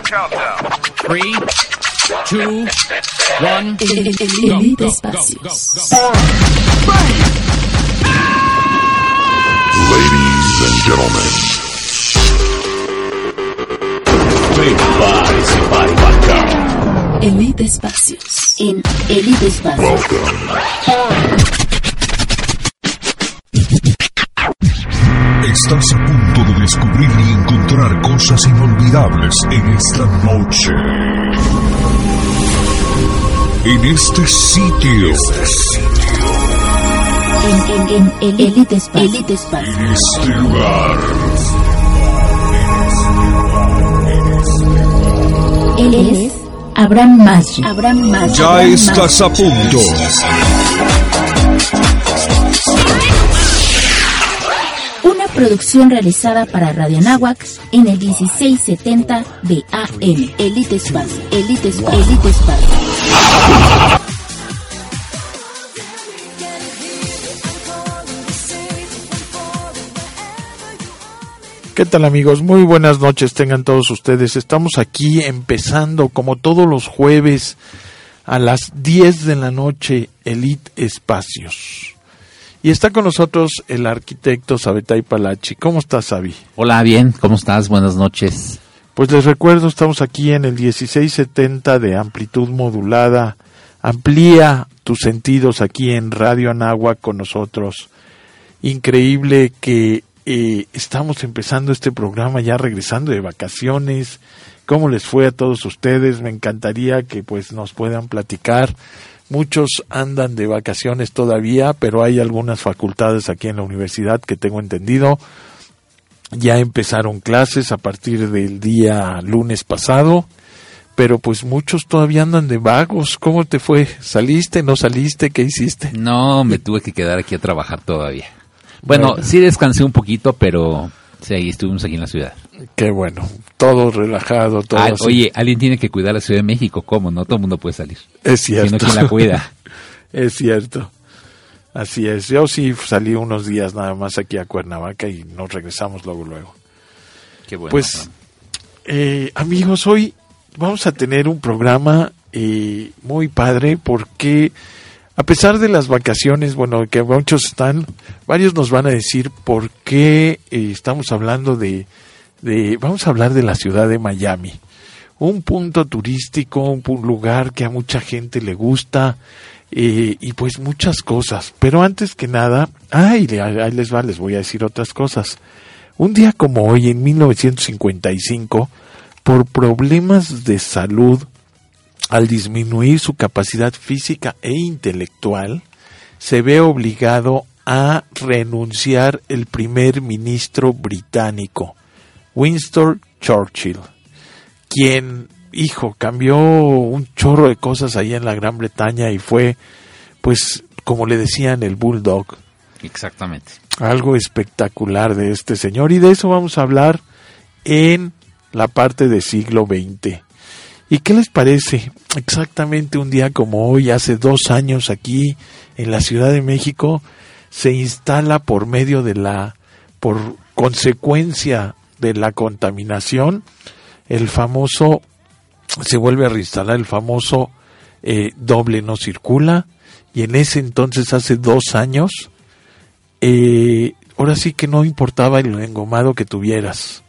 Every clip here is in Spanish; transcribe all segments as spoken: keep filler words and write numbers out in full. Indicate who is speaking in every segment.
Speaker 1: Three, two, one.
Speaker 2: Elite Espacios.
Speaker 3: Ladies and gentlemen, prepárese para embarcar.
Speaker 2: Elite Espacios. En Elite Espacios.
Speaker 3: Estás a punto de descubrir y encontrar cosas inolvidables en esta noche. En este sitio. Este sitio.
Speaker 2: En, en, en Elite Espacios. Elite Espacios.
Speaker 3: En este lugar.
Speaker 2: Él es Abraham Maggi. Abraham Maggi.
Speaker 3: Ya
Speaker 2: Abraham
Speaker 3: estás
Speaker 2: Maggi.
Speaker 3: a punto.
Speaker 2: Una producción realizada para Radio Anáhuac en el dieciséis setenta de A M. Elite Espacio. Elite Espacio. Elite Espacio.
Speaker 4: ¿Qué tal, amigos? Muy buenas noches tengan todos ustedes. Estamos aquí empezando como todos los jueves a las diez de la noche Elite Espacios. Y está con nosotros el arquitecto Sabetay Palachi. ¿Cómo estás, Sabi?
Speaker 1: Hola, bien, ¿cómo estás? Buenas noches.
Speaker 4: Pues les recuerdo, estamos aquí en el dieciséis setenta de amplitud modulada. Amplía tus sentidos aquí en Radio Anáhuac con nosotros. Increíble que eh, estamos empezando este programa ya regresando de vacaciones. ¿Cómo les fue a todos ustedes? Me encantaría que pues nos puedan platicar. Muchos andan de vacaciones todavía, pero hay algunas facultades aquí en la universidad que tengo entendido. Ya empezaron clases a partir del día lunes pasado, pero pues muchos todavía andan de vagos. ¿Cómo te fue? ¿Saliste? ¿No saliste? ¿Qué hiciste?
Speaker 1: No, me tuve que quedar aquí a trabajar todavía. Bueno,
Speaker 4: Bueno.
Speaker 1: sí descansé un poquito, pero sí, estuvimos aquí en la ciudad.
Speaker 4: Qué bueno, todo relajado, todo
Speaker 1: Ah,
Speaker 4: así.
Speaker 1: oye, alguien tiene que cuidar la Ciudad de México, ¿cómo? No todo el mundo puede salir.
Speaker 4: Es cierto.
Speaker 1: Si no, ¿quién la cuida?
Speaker 4: Es cierto. Así es. Yo sí salí unos días nada más aquí a Cuernavaca y nos regresamos luego, luego.
Speaker 1: Qué bueno.
Speaker 4: Pues, eh, amigos, hoy vamos a tener un programa eh, muy padre porque a pesar de las vacaciones, bueno, que muchos están, varios nos van a decir por qué eh, estamos hablando de, de, vamos a hablar de la ciudad de Miami. Un punto turístico, un pu- lugar que a mucha gente le gusta, eh, y pues muchas cosas. Pero antes que nada, ay, le- ahí les va, les voy a decir otras cosas. Un día como hoy, en mil novecientos cincuenta y cinco, por problemas de salud, al disminuir su capacidad física e intelectual, se ve obligado a renunciar el primer ministro británico, Winston Churchill, quien, hijo, cambió un chorro de cosas ahí en la Gran Bretaña y fue, pues, como le decían, el Bulldog.
Speaker 1: Exactamente.
Speaker 4: Algo espectacular de este señor, y de eso vamos a hablar en la parte del siglo veinte. ¿Y qué les parece? Exactamente un día como hoy, hace dos años aquí en la Ciudad de México, se instala por medio de la, por consecuencia de la contaminación, el famoso, se vuelve a reinstalar el famoso eh, doble no circula, y en ese entonces, hace dos años, eh, ahora sí que no importaba el engomado que tuvieras.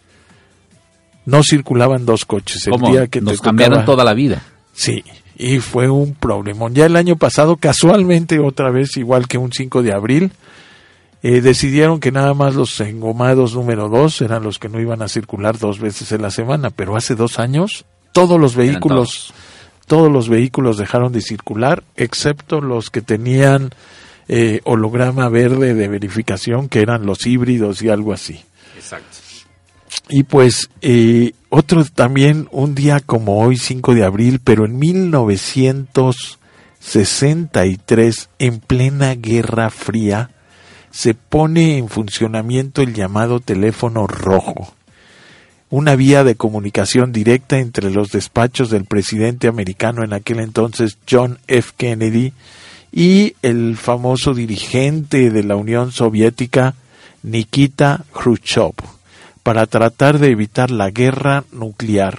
Speaker 4: No circulaban dos coches. El
Speaker 1: ¿Cómo?
Speaker 4: día que
Speaker 1: Nos
Speaker 4: te
Speaker 1: cambiaron
Speaker 4: tocaba-
Speaker 1: toda la vida.
Speaker 4: Sí, y fue un problemón. Ya el año pasado, casualmente, otra vez, igual que un cinco de abril, eh, decidieron que nada más los engomados número dos eran los que no iban a circular dos veces en la semana, pero hace dos años todos los
Speaker 1: Eran
Speaker 4: vehículos, todos los vehículos dejaron de circular, excepto los que tenían eh, holograma verde de verificación, que eran los híbridos y algo así.
Speaker 1: Exacto.
Speaker 4: Y pues eh, otro también, un día como hoy, cinco de abril, pero en mil novecientos sesenta y tres, en plena Guerra Fría, se pone en funcionamiento el llamado teléfono rojo, una vía de comunicación directa entre los despachos del presidente americano en aquel entonces, John F. Kennedy, y el famoso dirigente de la Unión Soviética, Nikita Khrushchev, para tratar de evitar la guerra nuclear.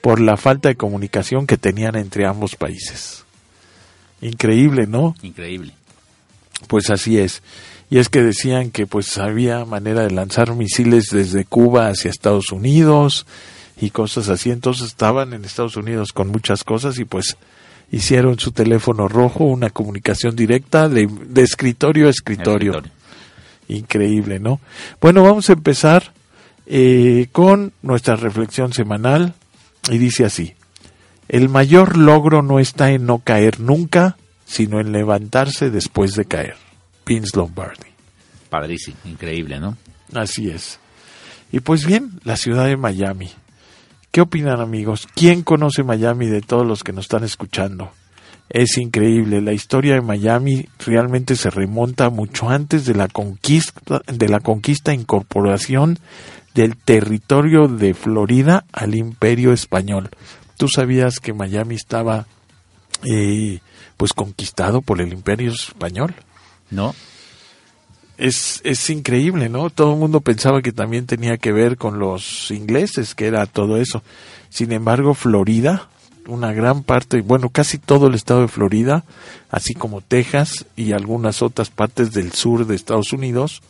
Speaker 4: por la falta de comunicación que tenían entre ambos países. Increíble, ¿no?
Speaker 1: Increíble.
Speaker 4: Pues así es. Y es que decían que pues había manera de lanzar misiles desde Cuba hacia Estados Unidos y cosas así. Entonces estaban en Estados Unidos con muchas cosas y pues hicieron su teléfono rojo, una comunicación directa de, de escritorio a escritorio. escritorio. Increíble, ¿no? Bueno, vamos a empezar eh, con nuestra reflexión semanal y dice así: el mayor logro no está en no caer nunca, sino en levantarse después de caer. Vince Lombardi.
Speaker 1: Padrísimo, increíble, ¿no?
Speaker 4: Así es. Y pues bien, la ciudad de Miami. ¿Qué opinan, amigos? ¿Quién conoce Miami de todos los que nos están escuchando? Es increíble, la historia de Miami realmente se remonta mucho antes de la conquista, de la conquista e incorporación del territorio de Florida al Imperio Español. ¿Tú sabías que Miami estaba eh, pues conquistado por el Imperio Español?
Speaker 1: No.
Speaker 4: Es, es increíble, ¿no? Todo el mundo pensaba que también tenía que ver con los ingleses, que era todo eso. Sin embargo, Florida, una gran parte, bueno, casi todo el estado de Florida, así como Texas y algunas otras partes del sur de Estados Unidos,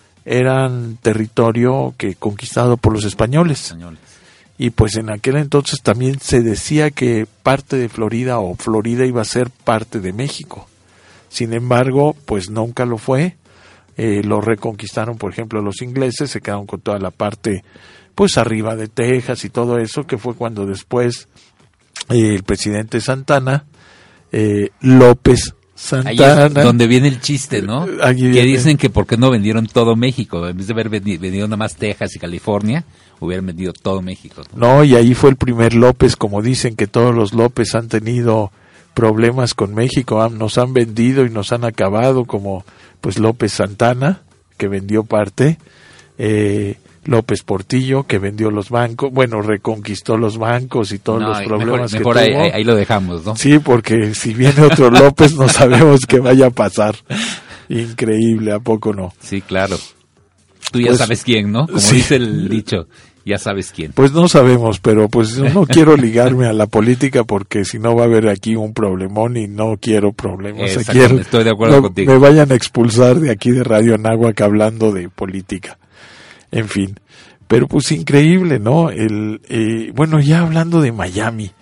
Speaker 4: eran territorio que conquistado por los españoles. españoles. Y pues en aquel entonces también se decía que parte de Florida o Florida iba a ser parte de México. Sin embargo, pues nunca lo fue. Eh, lo reconquistaron, por ejemplo, los ingleses, se quedaron con toda la parte, pues arriba de Texas y todo eso, que fue cuando después eh, el presidente Santana, eh, López Santana.
Speaker 1: Ahí es donde viene el chiste, ¿no? Que dicen que por qué no vendieron todo México, en vez de haber vendido nada más Texas y California, hubieran vendido todo México.
Speaker 4: No, no y ahí fue el primer López, como dicen que todos los López han tenido problemas con México, nos han vendido y nos han acabado, como pues López Santana, que vendió parte, eh, López Portillo, que vendió los bancos, bueno, reconquistó los bancos y todos no, los problemas
Speaker 1: mejor,
Speaker 4: que
Speaker 1: mejor
Speaker 4: tuvo.
Speaker 1: Ahí, ahí lo dejamos, ¿no?
Speaker 4: Sí, porque si viene otro López no sabemos qué vaya a pasar. Increíble, ¿a poco no?
Speaker 1: Sí, claro. Tú ya
Speaker 4: pues,
Speaker 1: sabes quién, ¿no? Como
Speaker 4: sí.
Speaker 1: dice el dicho. Ya sabes quién.
Speaker 4: Pues no sabemos, pero pues no quiero ligarme a la política porque si no va a haber aquí un problemón y no quiero problemas.
Speaker 1: Quiero, estoy de acuerdo
Speaker 4: no,
Speaker 1: contigo.
Speaker 4: Me vayan a expulsar de aquí de Radio Anáhuac hablando de política. En fin, pero pues increíble, ¿no? El eh, bueno, ya hablando de Miami,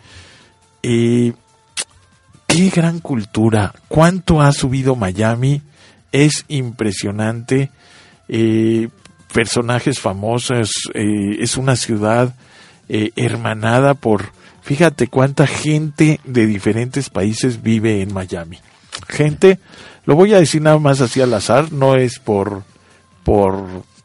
Speaker 4: eh, qué gran cultura, cuánto ha subido Miami, es impresionante. Eh, personajes famosos, eh, es una ciudad eh, hermanada por, fíjate cuánta gente de diferentes países vive en Miami. Gente, lo voy a decir nada más así al azar, no es por por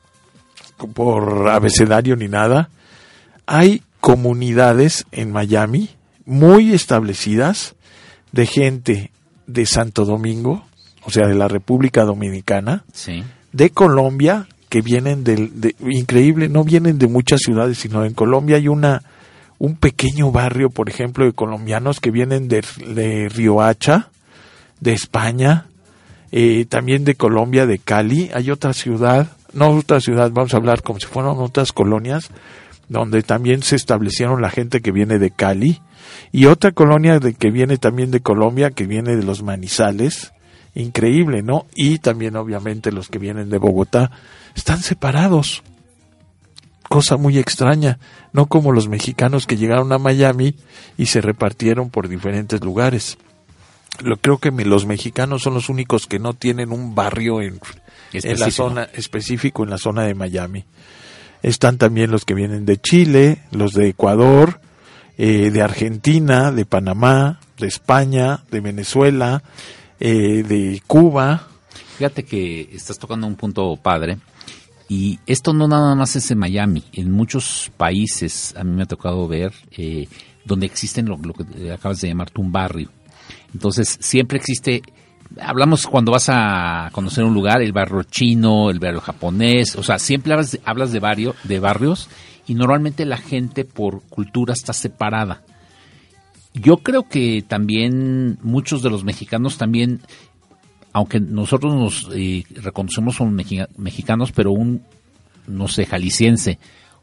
Speaker 4: por abecedario ni nada. Hay comunidades en Miami muy establecidas de gente de Santo Domingo, o sea, de la República Dominicana,
Speaker 1: sí.
Speaker 4: de Colombia, que vienen del, de, increíble, no vienen de muchas ciudades, sino en Colombia hay una un pequeño barrio, por ejemplo, de colombianos que vienen de, de Riohacha, de España, eh, también de Colombia, de Cali. Hay otra ciudad, no otra ciudad, vamos a hablar como si fueran otras colonias, donde también se establecieron la gente que viene de Cali, y otra colonia de que viene también de Colombia, que viene de los Manizales. Increíble, ¿no? Y también obviamente los que vienen de Bogotá están separados. Cosa muy extraña, no como los mexicanos que llegaron a Miami y se repartieron por diferentes lugares. Lo creo que me, los mexicanos son los únicos que no tienen un barrio en, en la zona específico en la zona de Miami. Están también los que vienen de Chile, los de Ecuador, eh, de Argentina, de Panamá, de España, de Venezuela, eh, de Cuba.
Speaker 1: Fíjate que estás tocando un punto padre, y esto no nada más es en Miami, en muchos países a mí me ha tocado ver eh, donde existen lo, lo que acabas de llamar tú un barrio. Entonces siempre existe, hablamos cuando vas a conocer un lugar, el barrio chino, el barrio japonés, o sea, siempre hablas de, hablas de, barrio, de barrios, y normalmente la gente por cultura está separada. Yo creo que también muchos de los mexicanos también, aunque nosotros nos eh, reconocemos como mexi- mexicanos, pero un, no sé, jalisciense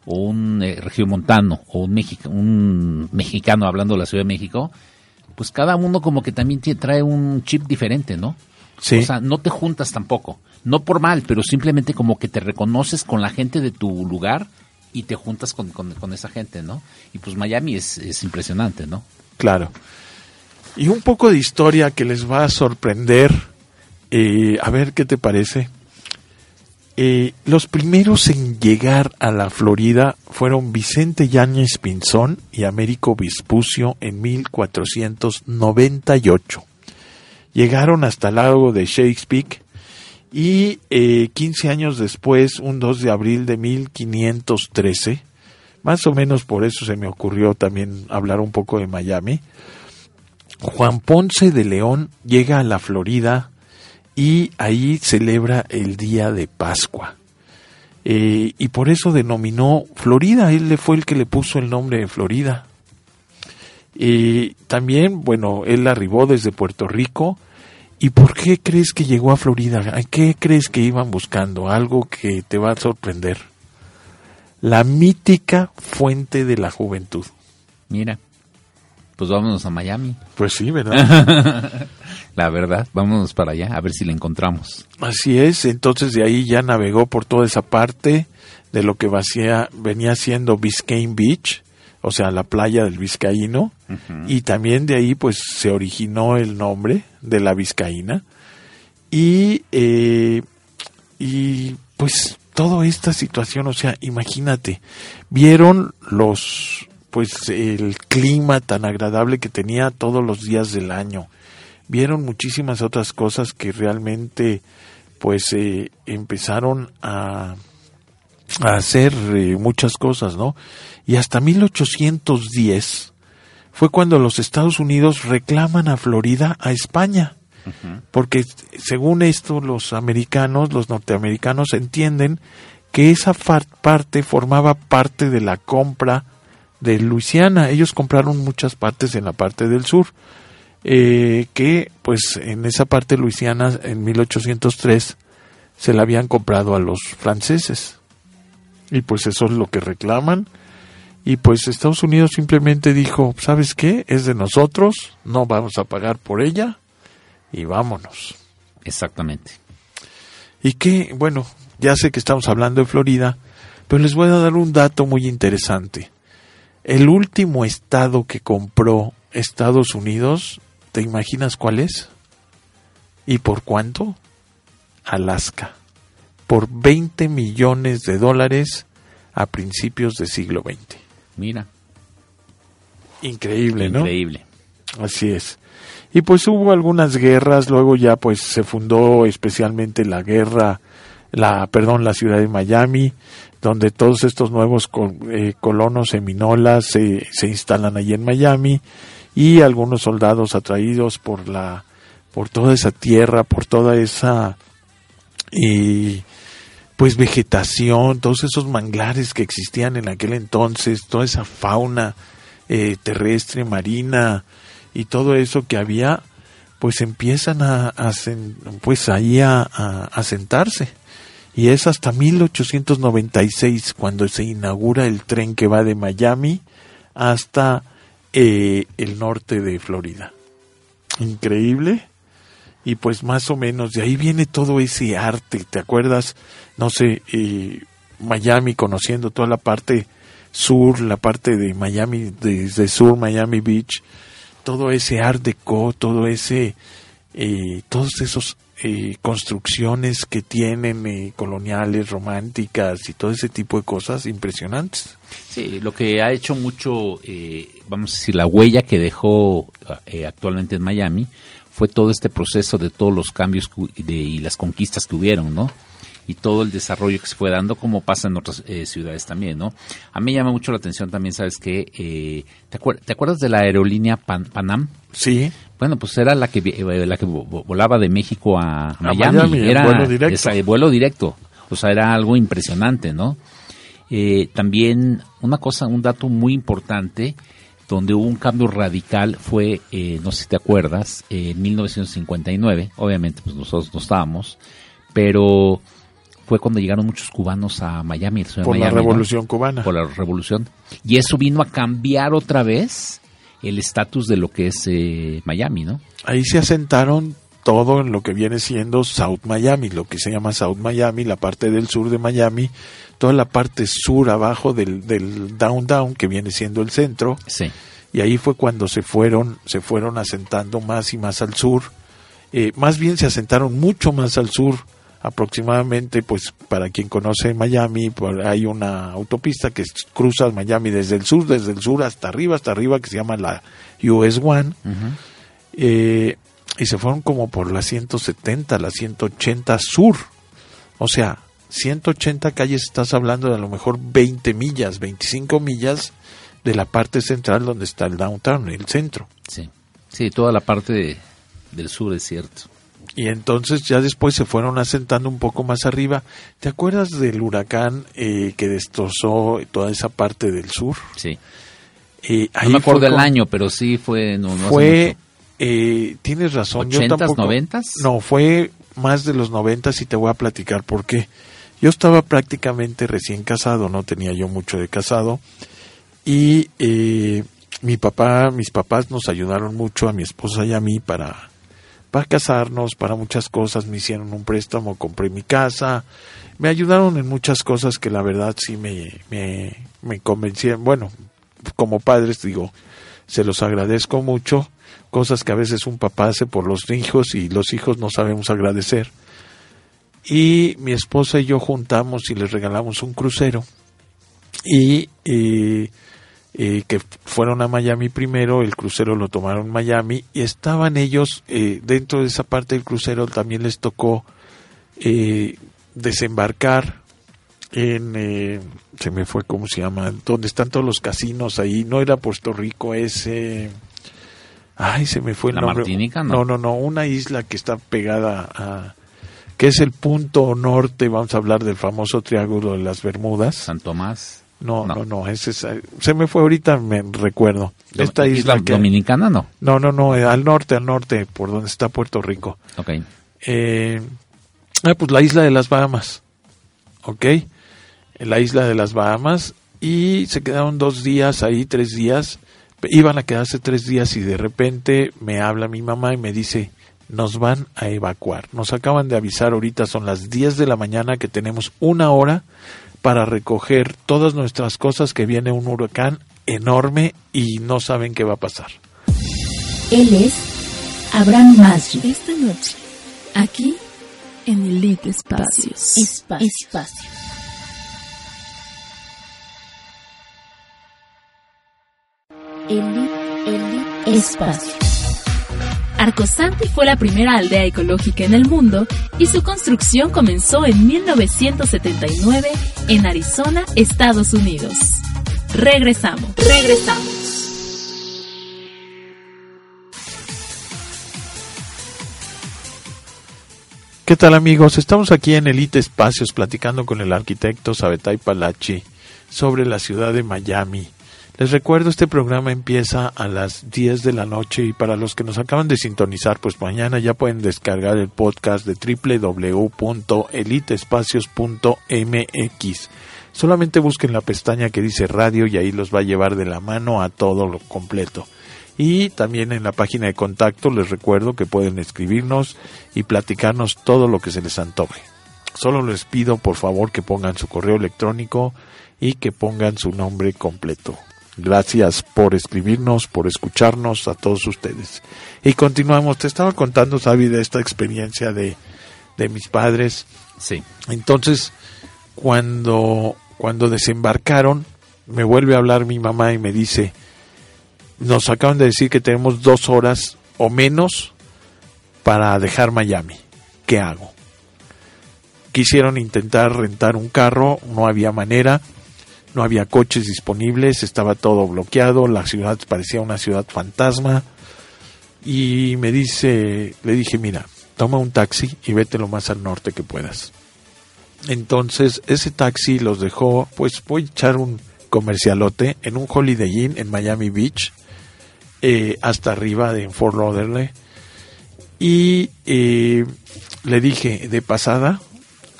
Speaker 1: o un eh, regiomontano, o un, mexica, un mexicano hablando de la Ciudad de México, pues cada uno como que también te trae un chip diferente, ¿no?
Speaker 4: Sí.
Speaker 1: O sea, no te juntas tampoco, no por mal, pero simplemente como que te reconoces con la gente de tu lugar y te juntas con, con, con esa gente, ¿no? Y pues Miami es, es impresionante, ¿no?
Speaker 4: Claro. Y un poco de historia que les va a sorprender, eh, a ver qué te parece. Eh, los primeros en llegar a la Florida fueron Vicente Yáñez Pinzón y Américo Vespucio en mil cuatrocientos noventa y ocho. Llegaron hasta el lago de Shakespeare y eh, quince años después, un dos de abril de mil quinientos trece, más o menos por eso se me ocurrió también hablar un poco de Miami, Juan Ponce de León llega a la Florida y ahí celebra el día de Pascua. Eh, y por eso denominó Florida, él le fue el que le puso el nombre de Florida. Eh, también, bueno, él arribó desde Puerto Rico. ¿Y por qué crees que llegó a Florida? ¿Qué crees que iban buscando? Algo que te va a sorprender. La mítica fuente de la juventud.
Speaker 1: Mira, pues vámonos a Miami.
Speaker 4: Pues sí, ¿verdad?
Speaker 1: La verdad, vámonos para allá, a ver si la encontramos.
Speaker 4: Así es, entonces de ahí ya navegó por toda esa parte de lo que vacía, venía siendo Biscayne Beach, o sea, la playa del Vizcaíno, uh-huh. Y también de ahí pues se originó el nombre de la Vizcaína, y, eh, y pues toda esta situación, o sea, imagínate, vieron los, pues el clima tan agradable que tenía todos los días del año, vieron muchísimas otras cosas que realmente pues eh, empezaron a, a hacer eh, muchas cosas, ¿no? Y hasta mil ochocientos diez fue cuando los Estados Unidos reclaman a Florida a España, uh-huh. Porque según esto los americanos, los norteamericanos entienden que esa far- parte formaba parte de la compra de Luisiana. Ellos compraron muchas partes en la parte del sur. Eh, que pues en esa parte de Luisiana en mil ochocientos tres se la habían comprado a los franceses y pues eso es lo que reclaman y pues Estados Unidos simplemente dijo, ¿sabes qué? Es de nosotros, no vamos a pagar por ella y vámonos.
Speaker 1: Exactamente.
Speaker 4: Y que, bueno, ya sé que estamos hablando de Florida, pero les voy a dar un dato muy interesante. El último estado que compró Estados Unidos, ¿te imaginas cuál es? ¿Y por cuánto? Alaska. Por veinte millones de dólares a principios del siglo veinte.
Speaker 1: Mira.
Speaker 4: Increíble, ¿no?
Speaker 1: Increíble.
Speaker 4: Así es. Y pues hubo algunas guerras, luego ya pues se fundó especialmente la guerra, la, perdón, la ciudad de Miami, donde todos estos nuevos col, eh, colonos seminolas se, se instalan allí en Miami. Y algunos soldados atraídos por la por toda esa tierra, por toda esa eh, pues vegetación, todos esos manglares que existían en aquel entonces, toda esa fauna eh, terrestre, marina y todo eso que había, pues empiezan a, a pues ahí a, a, a sentarse. Y es hasta mil ochocientos noventa y seis cuando se inaugura el tren que va de Miami hasta Eh, el norte de Florida. Increíble. Y pues más o menos de ahí viene todo ese arte. ¿Te acuerdas? No sé, eh, Miami, conociendo toda la parte sur, la parte de Miami, desde sur, Miami Beach, todo ese art deco, todo ese, eh, todos esos eh, construcciones que tienen eh, coloniales, románticas y todo ese tipo de cosas impresionantes.
Speaker 1: Sí, lo que ha hecho mucho, eh, vamos a decir, la huella que dejó eh, actualmente en Miami fue todo este proceso de todos los cambios de, y las conquistas que hubieron, ¿no? Y todo el desarrollo que se fue dando, como pasa en otras eh, ciudades también, ¿no? A mí me llama mucho la atención también, ¿sabes qué? Eh, ¿te, acuer- ¿Te acuerdas de la aerolínea Pan- Panam?
Speaker 4: Sí.
Speaker 1: Bueno, pues era la que eh, la que volaba de México a, a Miami.
Speaker 4: Miami,
Speaker 1: era
Speaker 4: vuelo directo.
Speaker 1: Esa, eh, vuelo directo. O sea, era algo impresionante, ¿no? Eh, también una cosa, un dato muy importante, donde hubo un cambio radical fue, eh, no sé si te acuerdas, eh, en mil novecientos cincuenta y nueve, obviamente pues nosotros no estábamos, pero fue cuando llegaron muchos cubanos a Miami.
Speaker 4: Por
Speaker 1: Miami,
Speaker 4: la revolución
Speaker 1: ¿no?
Speaker 4: cubana.
Speaker 1: Por la revolución. Y eso vino a cambiar otra vez el estatus de lo que es eh, Miami, ¿no?
Speaker 4: Ahí se asentaron todo en lo que viene siendo South Miami, lo que se llama South Miami, la parte del sur de Miami, toda la parte sur abajo del, del downtown, que viene siendo el centro.
Speaker 1: Sí.
Speaker 4: Y ahí fue cuando se fueron, se fueron asentando más y más al sur. Eh, más bien se asentaron mucho más al sur, aproximadamente, pues para quien conoce Miami, por, hay una autopista que cruza Miami desde el sur, desde el sur hasta arriba, hasta arriba, que se llama la U S uno. Uh-huh. Eh, y se fueron como por la ciento setenta, la ciento ochenta sur. O sea, ciento ochenta calles, estás hablando de a lo mejor veinte millas, veinticinco millas de la parte central donde está el downtown, el centro.
Speaker 1: Sí, sí, toda la parte de, del sur es cierto.
Speaker 4: Y entonces ya después se fueron asentando un poco más arriba. ¿Te acuerdas del huracán eh, que destrozó toda esa parte del sur?
Speaker 1: Sí.
Speaker 4: Eh,
Speaker 1: no me acuerdo del año, pero sí fue... No, no
Speaker 4: fue, eh, tienes razón.
Speaker 1: ¿ochentas, noventas?
Speaker 4: No, fue más de los noventas y te voy a platicar por qué. Yo estaba prácticamente recién casado, no tenía yo mucho de casado. Y eh, mi papá, mis papás nos ayudaron mucho, a mi esposa y a mí, para... para casarnos, para muchas cosas. Me hicieron un préstamo, compré mi casa, me ayudaron en muchas cosas que la verdad sí me, me, me convencieron. Bueno, como padres digo, se los agradezco mucho, cosas que a veces un papá hace por los hijos y los hijos no sabemos agradecer. Y mi esposa y yo juntamos y les regalamos un crucero y eh, Eh, que fueron a Miami primero, el crucero lo tomaron en Miami y estaban ellos eh, dentro de esa parte del crucero. También les tocó eh, desembarcar en eh, se me fue cómo se llama, donde están todos los casinos ahí. No era Puerto Rico, es eh, ay se me fue el
Speaker 1: ¿La
Speaker 4: nombre.
Speaker 1: Martinica? No.
Speaker 4: no, no, no, una isla que está pegada a, que es el punto norte. Vamos a hablar del famoso Triángulo de las Bermudas.
Speaker 1: San Tomás.
Speaker 4: No, no,
Speaker 1: no,
Speaker 4: no, ese es, se me fue ahorita, me recuerdo. Esta isla,
Speaker 1: isla que, dominicana, no.
Speaker 4: No, no, no, al norte, al norte, por donde está Puerto Rico.
Speaker 1: Okay.
Speaker 4: Eh, ah, pues la isla de las Bahamas, ¿ok? La isla de las Bahamas, y se quedaron dos días ahí, tres días, iban a quedarse tres días y de repente me habla mi mamá y me dice, nos van a evacuar. Nos acaban de avisar, ahorita son las diez de la mañana, que tenemos una hora para recoger todas nuestras cosas, que viene un huracán enorme y no saben qué va a pasar.
Speaker 2: Él es Abraham Masri.
Speaker 5: Esta noche, aquí en Elite Espacios.
Speaker 2: Espacio. Espacio. Elite, Elite Espacio.
Speaker 5: Arcosanti fue la primera aldea ecológica en el mundo y su construcción comenzó en mil novecientos setenta y nueve en Arizona, Estados Unidos. Regresamos.
Speaker 2: Regresamos.
Speaker 4: ¿Qué tal, amigos? Estamos aquí en Elite Espacios platicando con el arquitecto Sabetay Palachi sobre la ciudad de Miami. Les recuerdo, este programa empieza a las diez de la noche y para los que nos acaban de sintonizar, pues mañana ya pueden descargar el podcast de doble u doble u doble u punto elite espacios punto m x. Solamente busquen la pestaña que dice radio y ahí los va a llevar de la mano a todo lo completo. Y también en la página de contacto les recuerdo que pueden escribirnos y platicarnos todo lo que se les antoje. Solo les pido por favor que pongan su correo electrónico y que pongan su nombre completo. Gracias por escribirnos, por escucharnos a todos ustedes. Y continuamos. Te estaba contando, Sabi, de esta experiencia de, de mis padres.
Speaker 1: Sí.
Speaker 4: Entonces, cuando, cuando desembarcaron, me vuelve a hablar mi mamá y me dice, nos acaban de decir que tenemos dos horas o menos para dejar Miami. ¿Qué hago? Quisieron intentar rentar un carro, no había manera. No había coches disponibles, estaba todo bloqueado, la ciudad parecía una ciudad fantasma. Y me dice, le dije, mira, toma un taxi y vete lo más al norte que puedas. Entonces, ese taxi los dejó, pues voy a echar un comercialote en un Holiday Inn en Miami Beach, eh, hasta arriba de Fort Lauderdale. Y eh, le dije, de pasada,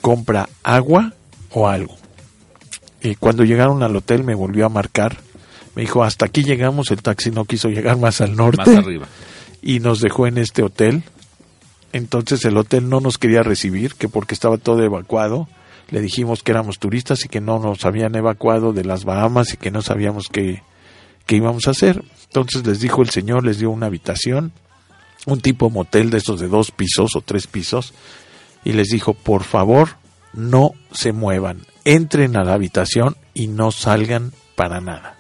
Speaker 4: compra agua o algo. Y cuando llegaron al hotel me volvió a marcar. Me dijo, hasta aquí llegamos, el taxi no quiso llegar más al norte.
Speaker 1: Más arriba.
Speaker 4: Y nos dejó en este hotel. Entonces el hotel no nos quería recibir, que porque estaba todo evacuado. Le dijimos que éramos turistas y que no nos habían evacuado de las Bahamas y que no sabíamos qué, qué íbamos a hacer. Entonces les dijo el señor, les dio una habitación, un tipo motel de esos de dos pisos o tres pisos, y les dijo, por favor, no se muevan, entren a la habitación y no salgan para nada.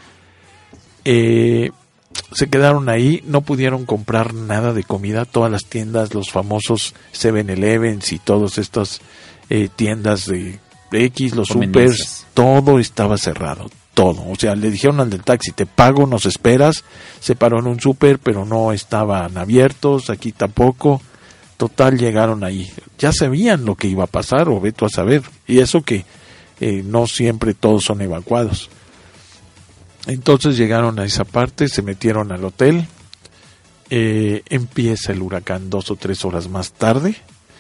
Speaker 4: Eh, se quedaron ahí, no pudieron comprar nada de comida, todas las tiendas, los famosos seven elevens y todas estas eh, tiendas de, de X, los supers, todo estaba cerrado, todo. O sea, le dijeron al del taxi, te pago, nos esperas. Se paró en un súper, pero no estaban abiertos, aquí tampoco. Total, llegaron ahí. Ya sabían lo que iba a pasar, o ve tú a saber. Y eso que eh, no siempre todos son evacuados. Entonces llegaron a esa parte, se metieron al hotel. Eh, empieza el huracán dos o tres horas más tarde.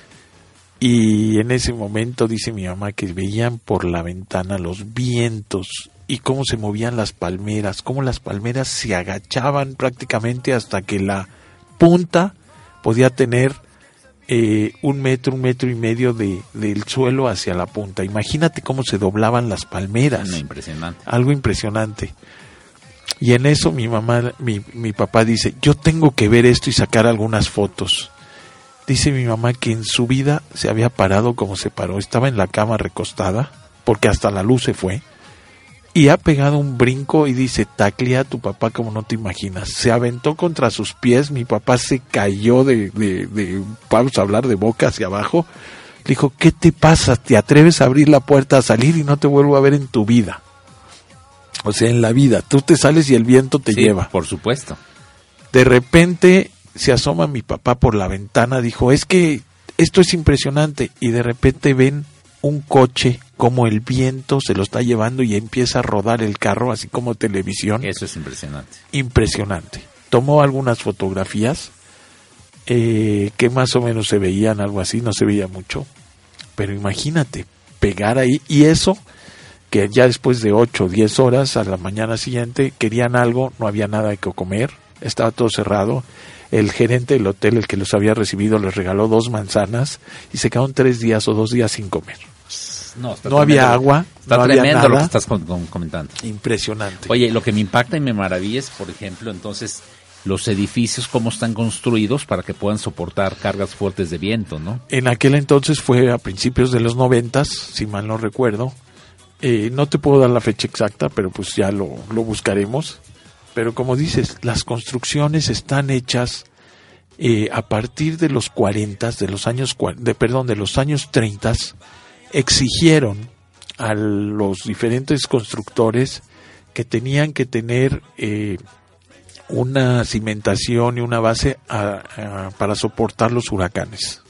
Speaker 4: Y en ese momento dice mi mamá que veían por la ventana los vientos y cómo se movían las palmeras, cómo las palmeras se agachaban prácticamente hasta que la punta podía tener eh, un metro, un metro y medio de del suelo hacia la punta. Imagínate cómo se doblaban las palmeras.
Speaker 1: No, impresionante.
Speaker 4: Algo impresionante. Y en eso mi mamá, mi, mi papá dice, yo tengo que ver esto y sacar algunas fotos. Dice mi mamá que en su vida se había parado como se paró. Estaba en la cama recostada, porque hasta la luz se fue. Y ha pegado un brinco y dice, taclea a tu papá como no te imaginas. Se aventó contra sus pies, mi papá se cayó de, de, de vamos a hablar de boca hacia abajo. Le dijo, ¿qué te pasa? ¿Te atreves a abrir la puerta, a salir y no te vuelvo a ver en tu vida? O sea, en la vida, tú te sales y el viento te
Speaker 1: sí,
Speaker 4: lleva.
Speaker 1: Por supuesto.
Speaker 4: De repente se asoma mi papá por la ventana, dijo, es que esto es impresionante. Y de repente ven un coche, como el viento se lo está llevando y empieza a rodar el carro, así como televisión.
Speaker 1: Eso es impresionante.
Speaker 4: Impresionante. Tomó algunas fotografías eh, que más o menos se veían, algo así, no se veía mucho. Pero imagínate, pegar ahí, y eso que ya después de ocho o diez horas, a la mañana siguiente, querían algo, no había nada que comer, estaba todo cerrado. El gerente del hotel, el que los había recibido, les regaló dos manzanas y se quedaron tres días o dos días sin comer.
Speaker 1: No, está
Speaker 4: no había agua,
Speaker 1: está
Speaker 4: no
Speaker 1: tremendo
Speaker 4: había nada.
Speaker 1: Lo que estás con, con, comentando.
Speaker 4: Impresionante.
Speaker 1: Oye, lo que me impacta y me maravilla es, por ejemplo, entonces, los edificios, cómo están construidos para que puedan soportar cargas fuertes de viento, ¿no?
Speaker 4: En aquel entonces fue a principios de los noventas, si mal no recuerdo. Eh, no te puedo dar la fecha exacta, pero pues ya lo, lo buscaremos. Pero como dices, las construcciones están hechas eh, a partir de los cuarenta, de los años, de, perdón, de los años treinta, exigieron a los diferentes constructores que tenían que tener eh, una cimentación y una base a, a, para soportar los huracanes.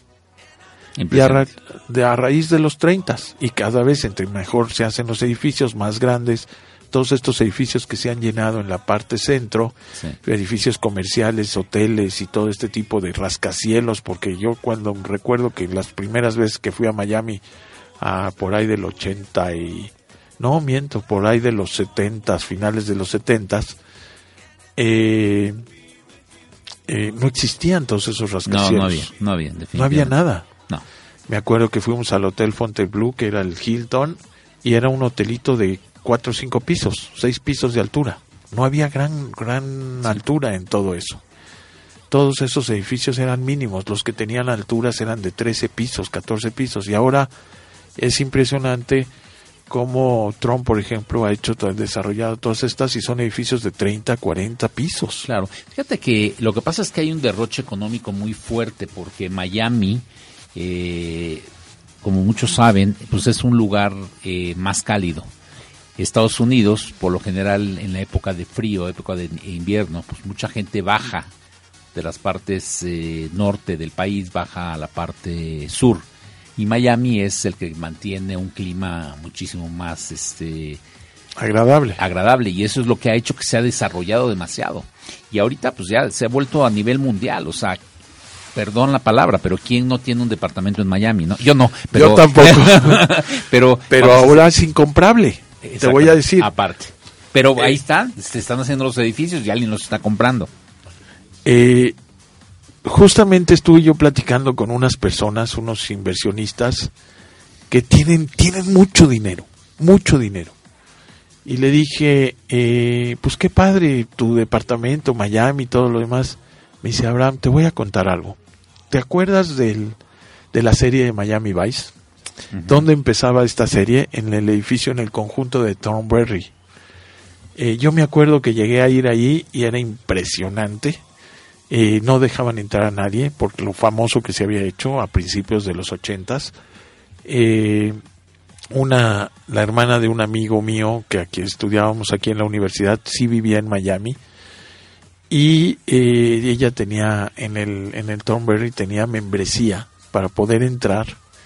Speaker 4: Y a, ra- de, a raíz de los treinta, y cada vez entre mejor se hacen los edificios más grandes, todos estos edificios que se han llenado en la parte centro, sí. Edificios comerciales, hoteles y todo este tipo de rascacielos, porque yo cuando recuerdo que las primeras veces que fui a Miami, a por ahí del ochenta y... no, miento, por ahí de los setenta, finales de los setenta, eh, eh, no existían todos esos rascacielos.
Speaker 1: No, no había, no había, definitivamente.
Speaker 4: No había nada.
Speaker 1: No.
Speaker 4: Me acuerdo que fuimos al Hotel Fontainebleau, que era el Hilton, y era un hotelito de cuatro o cinco pisos, seis pisos de altura. No había gran gran sí. altura en todo eso. Todos esos edificios eran mínimos, los que tenían alturas eran de trece pisos, catorce pisos, y ahora es impresionante cómo Trump, por ejemplo, ha hecho, ha desarrollado todas estas y son edificios de treinta, cuarenta pisos.
Speaker 1: Claro, fíjate que lo que pasa es que hay un derroche económico muy fuerte, porque Miami, eh, como muchos saben, pues es un lugar eh, más cálido. Estados Unidos, por lo general, en la época de frío, época de invierno, pues mucha gente baja de las partes eh, norte del país, baja a la parte sur. Y Miami es el que mantiene un clima muchísimo más este
Speaker 4: agradable.
Speaker 1: agradable, y eso es lo que ha hecho que se ha desarrollado demasiado. Y ahorita pues ya se ha vuelto a nivel mundial, o sea, perdón la palabra, pero ¿quién no tiene un departamento en Miami? ¿No? Yo no. Pero,
Speaker 4: yo tampoco.
Speaker 1: pero
Speaker 4: pero ahora es incomprable, te voy a decir.
Speaker 1: Aparte. Pero
Speaker 4: eh,
Speaker 1: ahí está, se están haciendo los edificios y alguien los está comprando.
Speaker 4: Eh, justamente estuve yo platicando con unas personas, unos inversionistas, que tienen, tienen mucho dinero, mucho dinero. Y le dije, eh, pues qué padre tu departamento, Miami y todo lo demás. Me dice, Abraham, te voy a contar algo. ¿Te acuerdas del, de la serie de Miami Vice? Uh-huh. ¿Dónde empezaba esta serie? En el edificio, en el conjunto de Thornberry. Eh, yo me acuerdo que llegué a ir ahí y era impresionante. Eh, no dejaban entrar a nadie por lo famoso que se había hecho a principios de los ochentas. Eh, una, la hermana de un amigo mío que aquí estudiábamos aquí en la universidad, sí vivía en Miami. Y eh, ella tenía en el en el Thornberry tenía membresía para poder entrar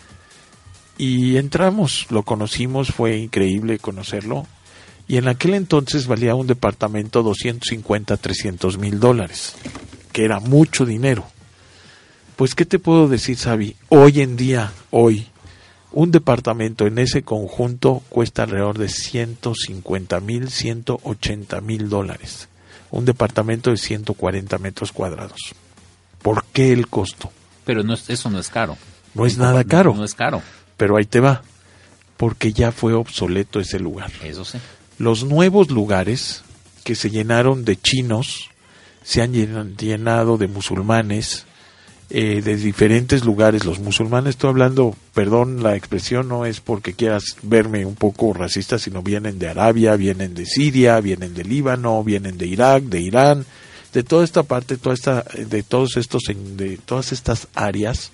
Speaker 4: y entramos, lo conocimos, fue increíble conocerlo y en aquel entonces valía un departamento doscientos cincuenta, trescientos mil dólares, que era mucho dinero. Pues qué te puedo decir, Xavi, hoy en día, hoy un departamento en ese conjunto cuesta alrededor de ciento cincuenta mil, ciento ochenta mil dólares. Un departamento de ciento cuarenta metros cuadrados. ¿Por qué el costo?
Speaker 1: Pero no es, eso no es caro.
Speaker 4: No es nada caro.
Speaker 1: No, no es caro.
Speaker 4: Pero ahí te va. Porque ya fue obsoleto ese lugar.
Speaker 1: Eso sí.
Speaker 4: Los nuevos lugares que se llenaron de chinos, se han llenado de musulmanes, eh, de diferentes lugares. Los musulmanes, estoy hablando, perdón la expresión, no es porque quieras verme un poco racista, sino vienen de Arabia, vienen de Siria, vienen de Líbano, vienen de Irak, de Irán, de toda esta parte, toda esta, de todos estos, de todas estas áreas,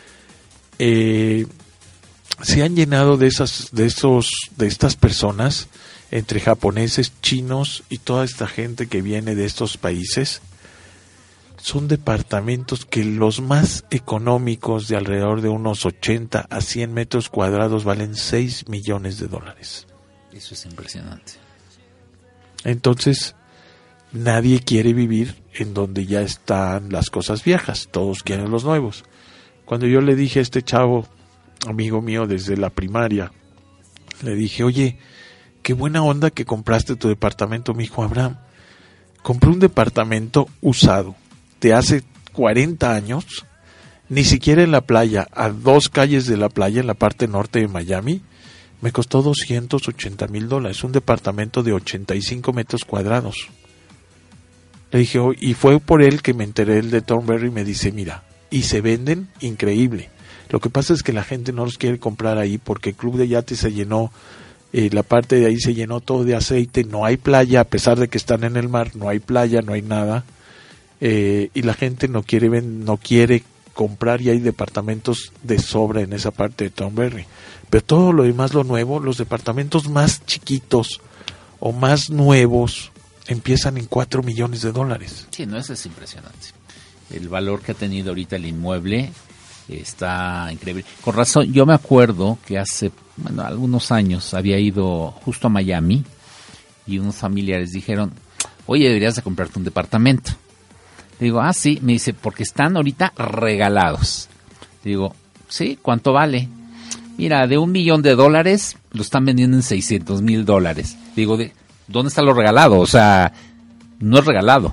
Speaker 4: eh, se han llenado de esas, de esos, de estas personas, entre japoneses, chinos y toda esta gente que viene de estos países. Son departamentos que los más económicos, de alrededor de unos ochenta a cien metros cuadrados, valen seis millones de dólares.
Speaker 1: Eso es impresionante.
Speaker 4: Entonces, nadie quiere vivir en donde ya están las cosas viejas, todos quieren los nuevos. Cuando yo le dije a este chavo, amigo mío desde la primaria, le dije, oye, qué buena onda que compraste tu departamento. Me dijo, Abraham, compré un departamento usado de hace cuarenta años, ni siquiera en la playa, a dos calles de la playa, en la parte norte de Miami, me costó doscientos ochenta mil dólares, un departamento de ochenta y cinco metros cuadrados. Le dije, oh, y fue por él que me enteré el de Thornberry, y me dice, mira, y se venden increíble. Lo que pasa es que la gente no los quiere comprar ahí porque el club de yates se llenó, eh, la parte de ahí se llenó todo de aceite, no hay playa, a pesar de que están en el mar, no hay playa, no hay nada. Eh, y la gente no quiere ven, no quiere comprar y hay departamentos de sobra en esa parte de Thornberry. Pero todo lo demás, lo nuevo, los departamentos más chiquitos o más nuevos empiezan en cuatro millones de dólares.
Speaker 1: Sí, no, eso es impresionante. El valor que ha tenido ahorita el inmueble está increíble. Con razón, yo me acuerdo que hace bueno, algunos años había ido justo a Miami y unos familiares dijeron, oye, deberías de comprarte un departamento. Le digo, ah, sí. Me dice, porque están ahorita regalados. Le digo, sí, ¿cuánto vale? Mira, de un millón de dólares lo están vendiendo en seiscientos mil dólares. Le digo, ¿de dónde está lo regalado? O sea, no es regalado.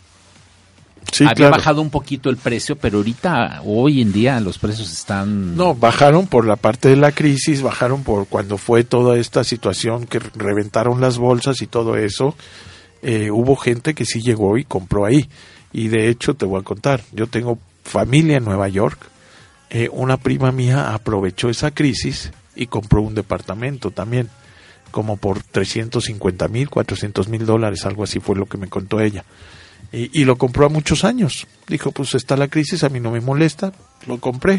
Speaker 4: Sí,
Speaker 1: Había
Speaker 4: claro.
Speaker 1: bajado un poquito el precio, pero ahorita, hoy en día, los precios están...
Speaker 4: No, bajaron por la parte de la crisis, bajaron por cuando fue toda esta situación que reventaron las bolsas y todo eso. Eh, hubo gente que sí llegó y compró ahí. Y de hecho, te voy a contar, yo tengo familia en Nueva York, eh, una prima mía aprovechó esa crisis y compró un departamento también, como por trescientos cincuenta mil, cuatrocientos mil dólares, algo así fue lo que me contó ella. Y, y lo compró a muchos años. Dijo, pues está la crisis, a mí no me molesta, lo compré.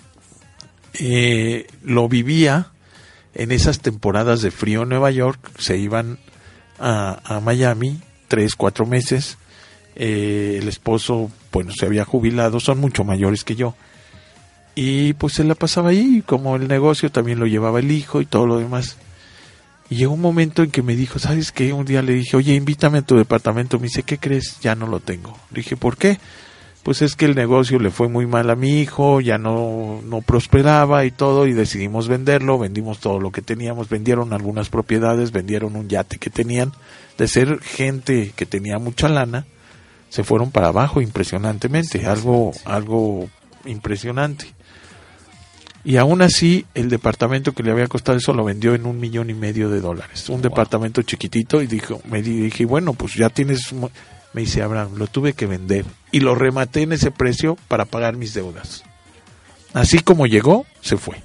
Speaker 4: Eh, lo vivía en esas temporadas de frío en Nueva York, se iban a, a Miami tres, cuatro meses. Eh, el esposo, bueno, se había jubilado, son mucho mayores que yo, y pues se la pasaba ahí, como el negocio también lo llevaba el hijo y todo lo demás. Y llegó un momento en que me dijo, ¿sabes qué? Un día le dije, oye, invítame a tu departamento. Me dice, ¿qué crees? Ya no lo tengo. Le dije, ¿por qué? pues es que el negocio le fue muy mal a mi hijo, ya no, no prosperaba y todo, y decidimos venderlo, vendimos todo lo que teníamos, vendieron algunas propiedades, vendieron un yate que tenían, de ser gente que tenía mucha lana, se fueron para abajo impresionantemente, sí, algo, sí. algo impresionante. Y aún así, el departamento que le había costado eso lo vendió en un millón y medio de dólares. Un wow. departamento chiquitito, y dijo, me dije, bueno, pues ya tienes... Me dice, Abraham, lo tuve que vender y lo rematé en ese precio para pagar mis deudas. Así como llegó, se fue.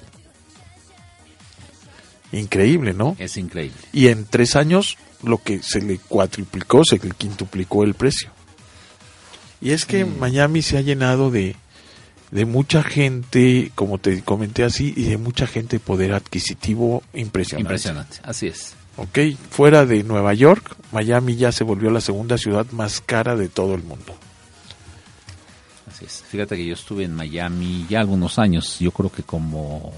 Speaker 4: Increíble, ¿no?
Speaker 1: Es increíble.
Speaker 4: Y en tres años, lo que se le cuatriplicó, se le quintuplicó el precio. Y es que mm. Miami se ha llenado de... de mucha gente, como te comenté así, y de mucha gente de poder adquisitivo impresionante.
Speaker 1: Impresionante, así es.
Speaker 4: Ok, fuera de Nueva York, Miami ya se volvió la segunda ciudad más cara de todo el mundo.
Speaker 1: Así es. Fíjate que yo estuve en Miami ya algunos años, yo creo que como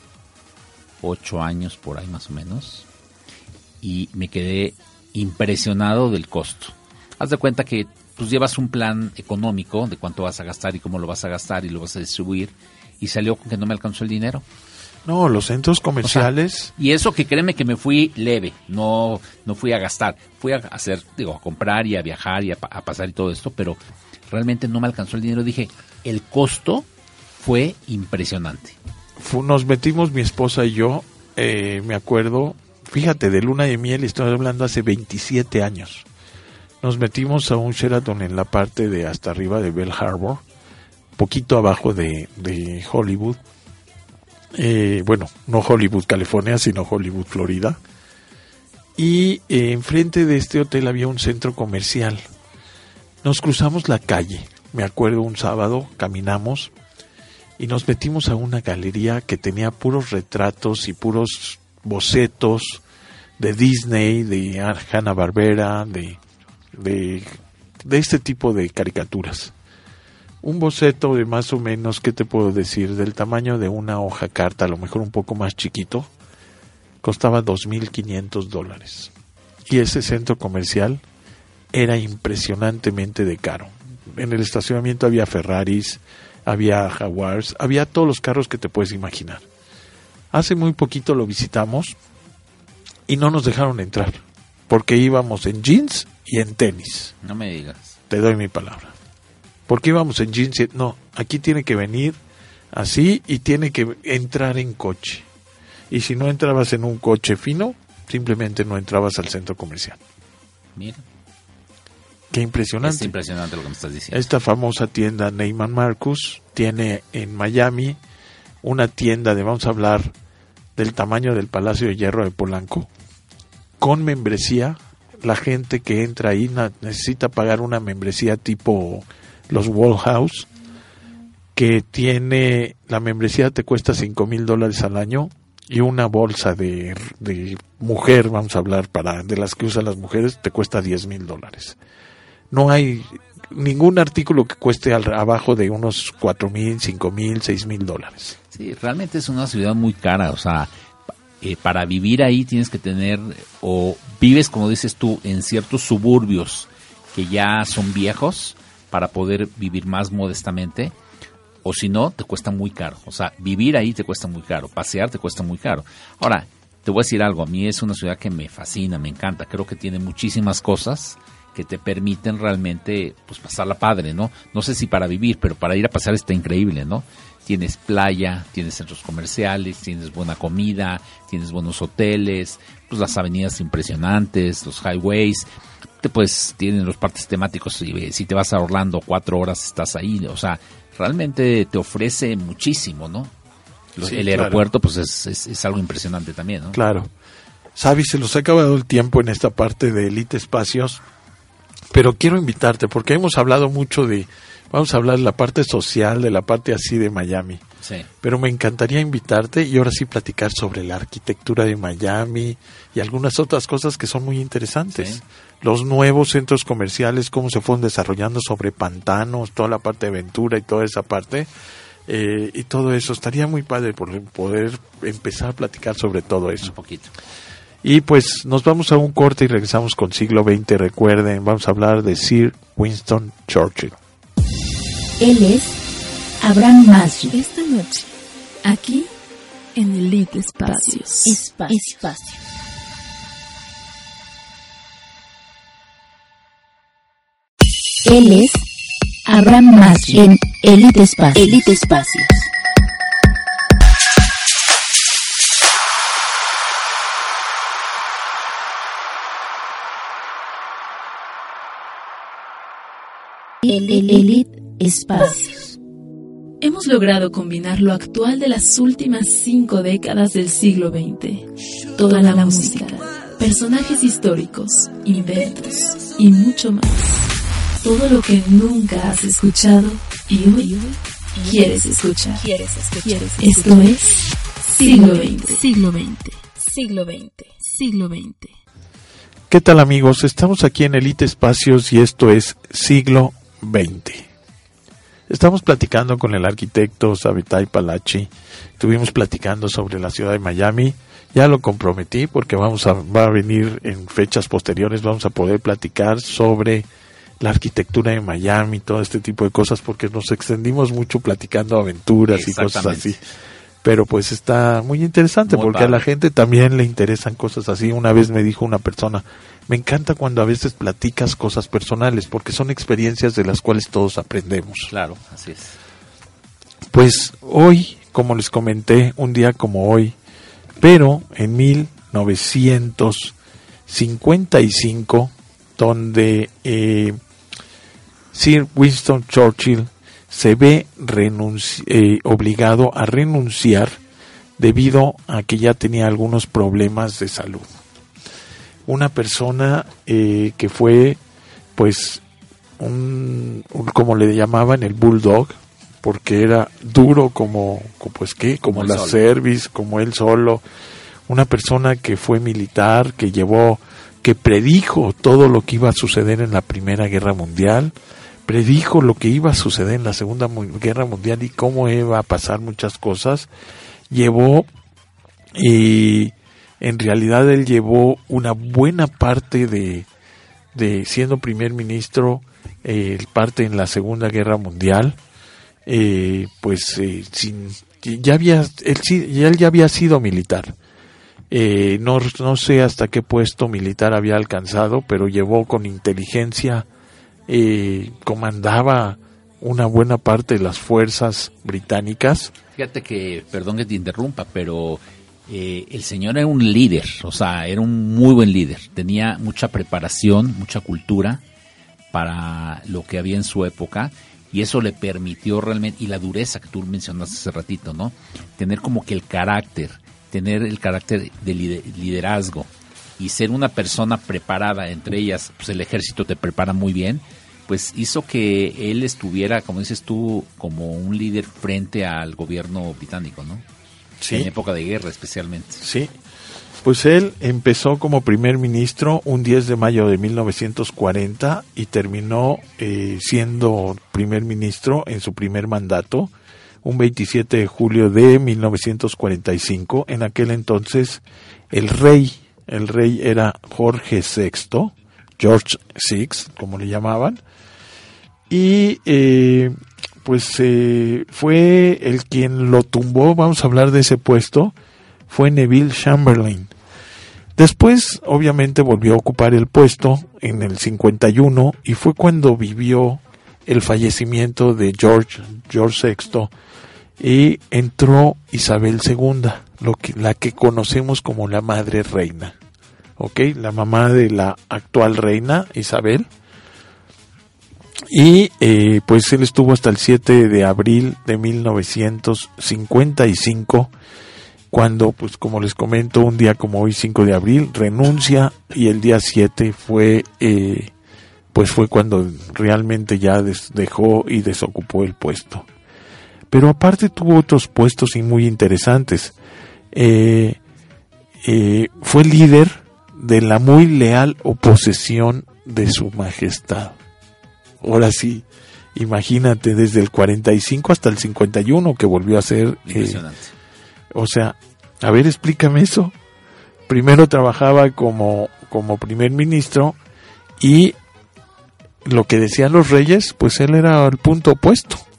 Speaker 1: ocho años por ahí más o menos, y me quedé impresionado del costo. Haz de cuenta que pues llevas un plan económico de cuánto vas a gastar y cómo lo vas a gastar y lo vas a distribuir, y salió con que no me alcanzó el dinero.
Speaker 4: No, los centros comerciales...
Speaker 1: O sea, y eso que créeme que me fui leve, no no fui a gastar, fui a hacer, digo, a comprar y a viajar y a, a pasar y todo esto, pero realmente no me alcanzó el dinero. Dije, el costo fue impresionante.
Speaker 4: Fu- nos metimos mi esposa y yo, eh, me acuerdo, fíjate, de luna de miel, estoy hablando hace veintisiete años. Nos metimos a un Sheraton en la parte de hasta arriba de Bell Harbor, poquito abajo de, de Hollywood. Eh, bueno, no Hollywood, California, sino Hollywood, Florida. Y eh, enfrente de este hotel había un centro comercial. Nos cruzamos la calle, me acuerdo un sábado, caminamos y nos metimos a una galería que tenía puros retratos y puros bocetos de Disney, de Hanna-Barbera, de... De, de este tipo de caricaturas. Un boceto de más o menos, ¿qué te puedo decir? Del tamaño de una hoja carta, a lo mejor un poco más chiquito, costaba dos mil quinientos dólares. Y ese centro comercial era impresionantemente de caro. En el estacionamiento había Ferraris, había Jaguars, había todos los carros que te puedes imaginar. Hace muy poquito lo visitamos y no nos dejaron entrar, porque íbamos en jeans y en tenis.
Speaker 1: No me digas.
Speaker 4: Te doy mi palabra. Porque íbamos en jeans y... No, aquí tiene que venir así y tiene que entrar en coche. Y si no entrabas en un coche fino, simplemente no entrabas al centro comercial.
Speaker 1: Mira.
Speaker 4: Qué impresionante.
Speaker 1: Es impresionante lo que me estás diciendo.
Speaker 4: Esta famosa tienda Neiman Marcus tiene en Miami una tienda de, vamos a hablar, del tamaño del Palacio de Hierro de Polanco, con membresía. La gente que entra ahí na- necesita pagar una membresía tipo los Wall House, que tiene, la membresía te cuesta cinco mil dólares al año, y una bolsa de, de mujer, vamos a hablar, para de las que usan las mujeres, te cuesta diez mil dólares. No hay ningún artículo que cueste al, abajo de unos cuatro mil, cinco mil, seis mil dólares.
Speaker 1: Sí, realmente es una ciudad muy cara, o sea... Eh, para vivir ahí tienes que tener, o vives, como dices tú, en ciertos suburbios que ya son viejos para poder vivir más modestamente, o si no, te cuesta muy caro. O sea, vivir ahí te cuesta muy caro, pasear te cuesta muy caro. Ahora, te voy a decir algo, a mí es una ciudad que me fascina, me encanta, creo que tiene muchísimas cosas que te permiten realmente pues pasarla padre, ¿no? No sé si para vivir, pero para ir a pasear está increíble, ¿no? Tienes playa, tienes centros comerciales, tienes buena comida, tienes buenos hoteles, pues las avenidas impresionantes, los highways, te pues tienen los parques temáticos, y si te vas a Orlando cuatro horas estás ahí, o sea, realmente te ofrece muchísimo, ¿no? Los, sí, el claro. aeropuerto pues es, es, es algo impresionante también, ¿no?
Speaker 4: Claro. Sabi, se nos ha acabado el tiempo en esta parte de Elite Espacios, pero quiero invitarte porque hemos hablado mucho de... Vamos a hablar de la parte social, de la parte así de Miami.
Speaker 1: Sí.
Speaker 4: Pero me encantaría invitarte y ahora sí platicar sobre la arquitectura de Miami y algunas otras cosas que son muy interesantes. Sí. Los nuevos centros comerciales, cómo se fueron desarrollando sobre pantanos, toda la parte de aventura y toda esa parte. Eh, y todo eso. Estaría muy padre por poder empezar a platicar sobre todo eso.
Speaker 1: Un poquito.
Speaker 4: Y pues nos vamos a un corte y regresamos con siglo veinte. Recuerden, vamos a hablar de Sir Winston Churchill.
Speaker 2: Él es Abraham Masri.
Speaker 5: Esta noche, aquí en Elite Espacios.
Speaker 2: Espacio. Espacio. Él es Abraham Masri en Elite Espacios. Elite Espacios. Elite Espacios.
Speaker 5: Hemos logrado combinar lo actual de las últimas cinco décadas del siglo veinte. Toda la, la música, personajes históricos, inventos y mucho más. Todo lo que nunca has escuchado y hoy quieres escuchar. ¿Quieres escuchar? Esto es Siglo veinte. Siglo veinte. Siglo veinte. Siglo veinte.
Speaker 4: ¿Qué tal, amigos? Estamos aquí en Elite Espacios y esto es Siglo veinte. Estamos platicando con el arquitecto Sabetai Palachi. Estuvimos platicando sobre la ciudad de Miami. Ya lo comprometí porque vamos a, va a venir en fechas posteriores, vamos a poder platicar sobre la arquitectura de Miami, todo este tipo de cosas, porque nos extendimos mucho platicando aventuras y cosas así. Pero pues está muy interesante muy porque padre. A la gente también le interesan cosas así. Una vez me dijo una persona, me encanta cuando a veces platicas cosas personales porque son experiencias de las cuales todos aprendemos.
Speaker 1: Claro, así es.
Speaker 4: Pues hoy, como les comenté, un día como hoy, pero en mil novecientos cincuenta y cinco, donde eh, Sir Winston Churchill se ve renunci- eh, obligado a renunciar debido a que ya tenía algunos problemas de salud. Una persona eh, que fue, pues, un, un, como le llamaban, el bulldog, porque era duro como, como pues qué, como, como la cerviz, como él solo. Una persona que fue militar, que llevó, que predijo todo lo que iba a suceder en la Primera Guerra Mundial. Predijo lo que iba a suceder en la Segunda Guerra Mundial y cómo iba a pasar muchas cosas. Llevó, y en realidad él llevó una buena parte de, de siendo primer ministro, eh, parte en la Segunda Guerra Mundial. Eh, pues eh, sin, ya había, él, él ya había sido militar. Eh, no, no sé hasta qué puesto militar había alcanzado, pero llevó con inteligencia. Eh, comandaba una buena parte de las fuerzas británicas.
Speaker 1: Fíjate que, perdón que te interrumpa, pero eh, el señor era un líder, o sea, era un muy buen líder. Tenía mucha preparación, mucha cultura para lo que había en su época y eso le permitió realmente, y la dureza que tú mencionaste hace ratito, ¿no? Tener como que el carácter, tener el carácter de liderazgo y ser una persona preparada, entre ellas, pues el ejército te prepara muy bien, pues hizo que él estuviera, como dices tú, como un líder frente al gobierno británico, ¿no? Sí. En época de guerra especialmente.
Speaker 4: Sí, pues él empezó como primer ministro un diez de mayo de mil novecientos cuarenta y terminó eh, siendo primer ministro en su primer mandato un veintisiete de julio de mil novecientos cuarenta y cinco. En aquel entonces el rey, el rey era Jorge sexto, George sixth, como le llamaban, y eh, pues eh, fue el quien lo tumbó, vamos a hablar de ese puesto, fue Neville Chamberlain. Después, obviamente, volvió a ocupar el puesto en el cincuenta y uno y fue cuando vivió el fallecimiento de George, George sexto, y entró Isabel segunda, lo que, la que conocemos como la madre reina. ¿Ok? La mamá de la actual reina, Isabel. Y eh, pues él estuvo hasta el siete de abril de mil novecientos cincuenta y cinco, cuando, pues como les comento, un día como hoy, cinco de abril, renuncia, y el día siete fue, eh, pues fue cuando realmente ya des- dejó y desocupó el puesto. Pero aparte tuvo otros puestos y muy interesantes. Eh, eh, fue líder de la muy leal oposición de su majestad. Ahora sí, imagínate, desde el cuarenta y cinco hasta el cincuenta y uno que volvió a ser...
Speaker 1: Impresionante.
Speaker 4: Eh, o sea, a ver, explícame eso. Primero trabajaba como, como primer ministro y lo que decían los reyes, pues él era el punto opuesto.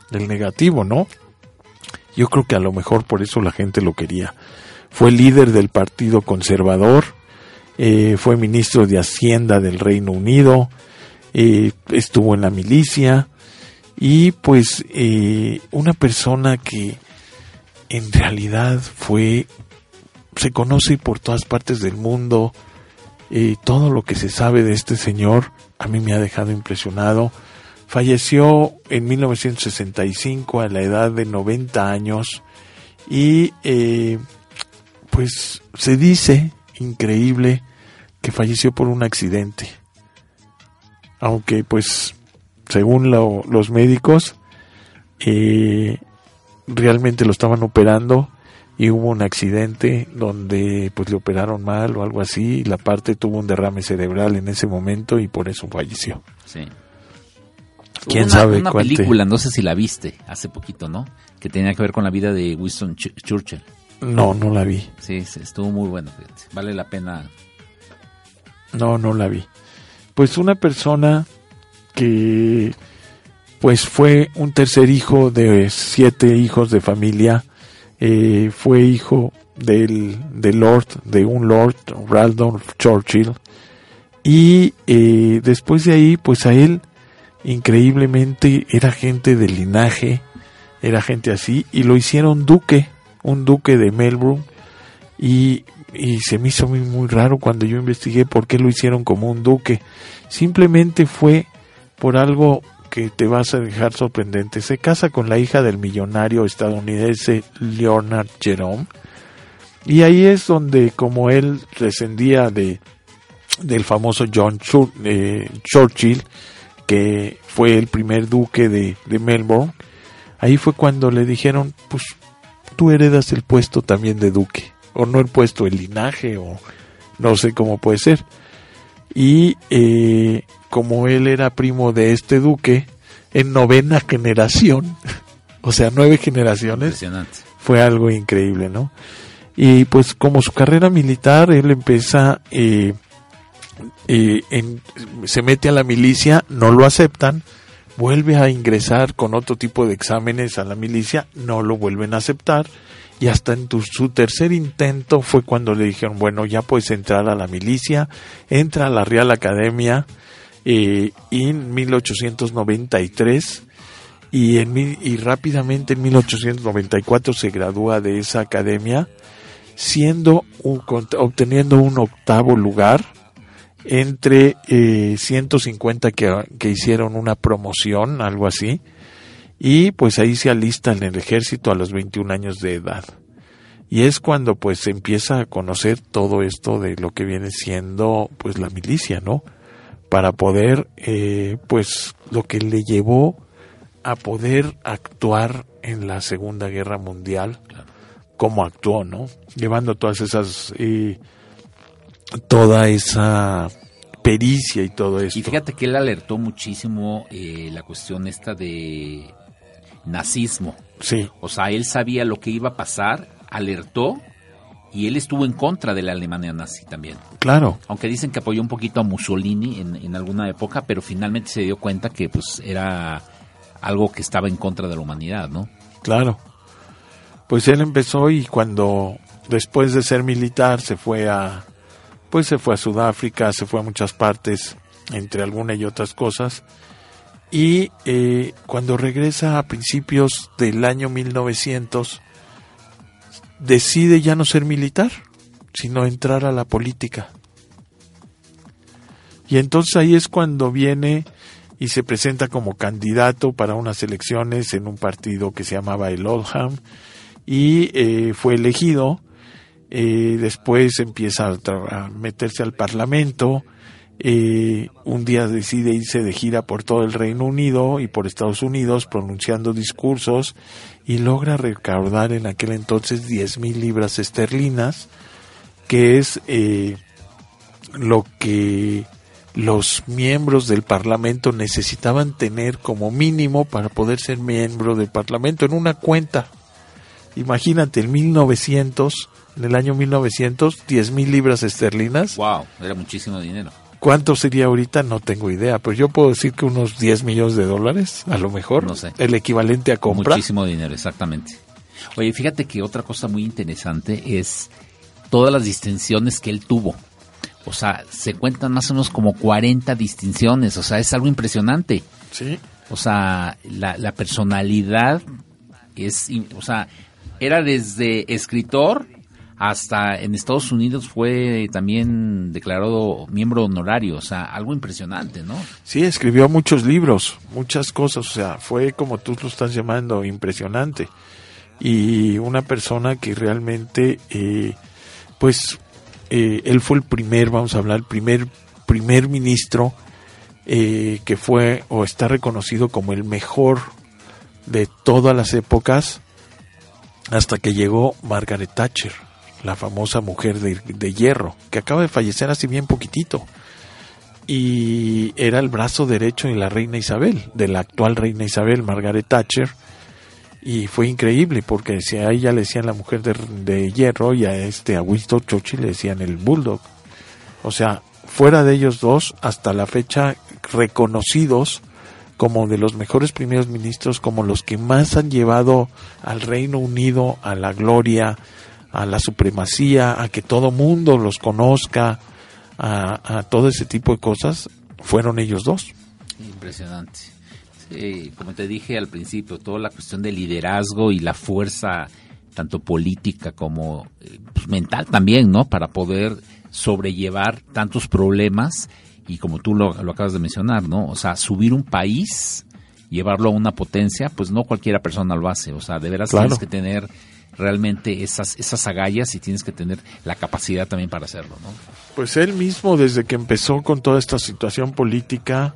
Speaker 4: del negativo, ¿no? Yo creo que a lo mejor por eso la gente lo quería. Fue líder del Partido Conservador, eh, fue ministro de Hacienda del Reino Unido, eh, estuvo en la milicia y pues eh, una persona que en realidad fue, se conoce por todas partes del mundo. Eh, todo lo que se sabe de este señor a mí me ha dejado impresionado. Falleció en mil novecientos sesenta y cinco a la edad de noventa años y eh, pues se dice, increíble, que falleció por un accidente. Aunque pues según lo, los médicos eh, realmente lo estaban operando y hubo un accidente donde pues le operaron mal o algo así y la parte tuvo un derrame cerebral en ese momento y por eso falleció.
Speaker 1: Sí.
Speaker 4: ¿Quién
Speaker 1: una,
Speaker 4: sabe
Speaker 1: una
Speaker 4: cuánto?
Speaker 1: película, no sé si la viste, hace poquito, ¿no? Que tenía que ver con la vida de Winston Ch- Churchill.
Speaker 4: No, no la vi.
Speaker 1: Sí, sí, estuvo muy buena, fíjate. Vale la pena.
Speaker 4: No, no la vi. Pues una persona que pues fue un tercer hijo de siete hijos de familia, eh, fue hijo del, del Lord, de un Lord, Randolph Churchill, y eh, después de ahí, pues a él, increíblemente, era gente del linaje, era gente así, y lo hicieron duque, un duque de Melbourne, y, y se me hizo muy, muy raro cuando yo investigué por qué lo hicieron como un duque. Simplemente fue por algo que te vas a dejar sorprendente. Se casa con la hija del millonario estadounidense Leonard Jerome, y ahí es donde, como él descendía de del famoso John Chur, eh, Churchill, que fue el primer duque de, de Melbourne, ahí fue cuando le dijeron, pues tú heredas el puesto también de duque, o no el puesto, el linaje, o no sé cómo puede ser. Y eh, como él era primo de este duque, en novena generación, o sea, nueve generaciones, fue algo increíble, ¿no? Y pues como su carrera militar, él empieza, eh, eh, en, se mete a la milicia, no lo aceptan, vuelve a ingresar con otro tipo de exámenes a la milicia, no lo vuelven a aceptar, y hasta en tu, su tercer intento fue cuando le dijeron, bueno, ya puedes entrar a la milicia, entra a la Real Academia, eh, y en mil ochocientos noventa y tres, y, en, y rápidamente en mil ochocientos noventa y cuatro se gradúa de esa academia, siendo un, obteniendo un octavo lugar entre eh, ciento cincuenta que, que hicieron una promoción, algo así, y pues ahí se alista en el ejército a los veintiún años de edad. Y es cuando pues se empieza a conocer todo esto de lo que viene siendo pues la milicia, ¿no? Para poder, eh, pues lo que le llevó a poder actuar en la Segunda Guerra Mundial, como actuó, ¿no? Llevando todas esas, eh, toda esa pericia y todo esto.
Speaker 1: Y fíjate que él alertó muchísimo eh, la cuestión esta de nazismo.
Speaker 4: Sí.
Speaker 1: O sea, él sabía lo que iba a pasar, alertó, y él estuvo en contra de la Alemania nazi también.
Speaker 4: Claro.
Speaker 1: Aunque dicen que apoyó un poquito a Mussolini en, en alguna época, pero finalmente se dio cuenta que pues era algo que estaba en contra de la humanidad, ¿no?
Speaker 4: Claro. Pues él empezó, y cuando después de ser militar se fue a pues se fue a Sudáfrica, se fue a muchas partes, entre algunas y otras cosas, y eh, cuando regresa a principios del año mil novecientos decide ya no ser militar, sino entrar a la política. Y entonces ahí es cuando viene y se presenta como candidato para unas elecciones en un partido que se llamaba el Oldham, y eh, fue elegido. Eh, después empieza a, tra- a meterse al Parlamento. Eh, un día decide irse de gira por todo el Reino Unido y por Estados Unidos pronunciando discursos, y logra recaudar en aquel entonces diez mil libras esterlinas, que es eh, lo que los miembros del Parlamento necesitaban tener como mínimo para poder ser miembro del Parlamento en una cuenta. Imagínate, en mil novecientos, en el año mil novecientos, diez mil libras esterlinas.
Speaker 1: Wow, era muchísimo dinero.
Speaker 4: ¿Cuánto sería ahorita? No tengo idea, pero yo puedo decir que unos diez millones de dólares, a lo mejor,
Speaker 1: no sé.
Speaker 4: El equivalente a compra.
Speaker 1: Muchísimo dinero, exactamente. Oye, fíjate que otra cosa muy interesante es todas las distinciones que él tuvo. O sea, se cuentan más o menos como cuarenta distinciones, o sea, es algo impresionante.
Speaker 4: Sí.
Speaker 1: O sea, la, la personalidad es, o sea, era desde escritor hasta en Estados Unidos fue también declarado miembro honorario, o sea, algo impresionante, ¿no?
Speaker 4: Sí, escribió muchos libros, muchas cosas, o sea, fue como tú lo estás llamando, impresionante. Y una persona que realmente, eh, pues, eh, él fue el primer, vamos a hablar, el primer, primer ministro eh, que fue o está reconocido como el mejor de todas las épocas hasta que llegó Margaret Thatcher, la famosa mujer de, de hierro, que acaba de fallecer hace bien poquitito. Y era el brazo derecho de la reina Isabel, de la actual reina Isabel, Margaret Thatcher. Y fue increíble, porque si a ella le decían la mujer de, de hierro y a este a Winston Churchill le decían el bulldog. O sea, fuera de ellos dos, hasta la fecha reconocidos como de los mejores primeros ministros, como los que más han llevado al Reino Unido a la gloria, a la supremacía, a que todo mundo los conozca, a, a todo ese tipo de cosas, fueron ellos dos.
Speaker 1: Impresionante. Sí, como te dije al principio, toda la cuestión del liderazgo y la fuerza, tanto política como eh, pues, mental también, ¿no? Para poder sobrellevar tantos problemas y como tú lo, lo acabas de mencionar, ¿no? O sea, subir un país, llevarlo a una potencia, pues no cualquiera persona lo hace. O sea, de veras claro. Tienes que tener realmente esas esas agallas y tienes que tener la capacidad también para hacerlo, ¿no?
Speaker 4: Pues él mismo, desde que empezó con toda esta situación política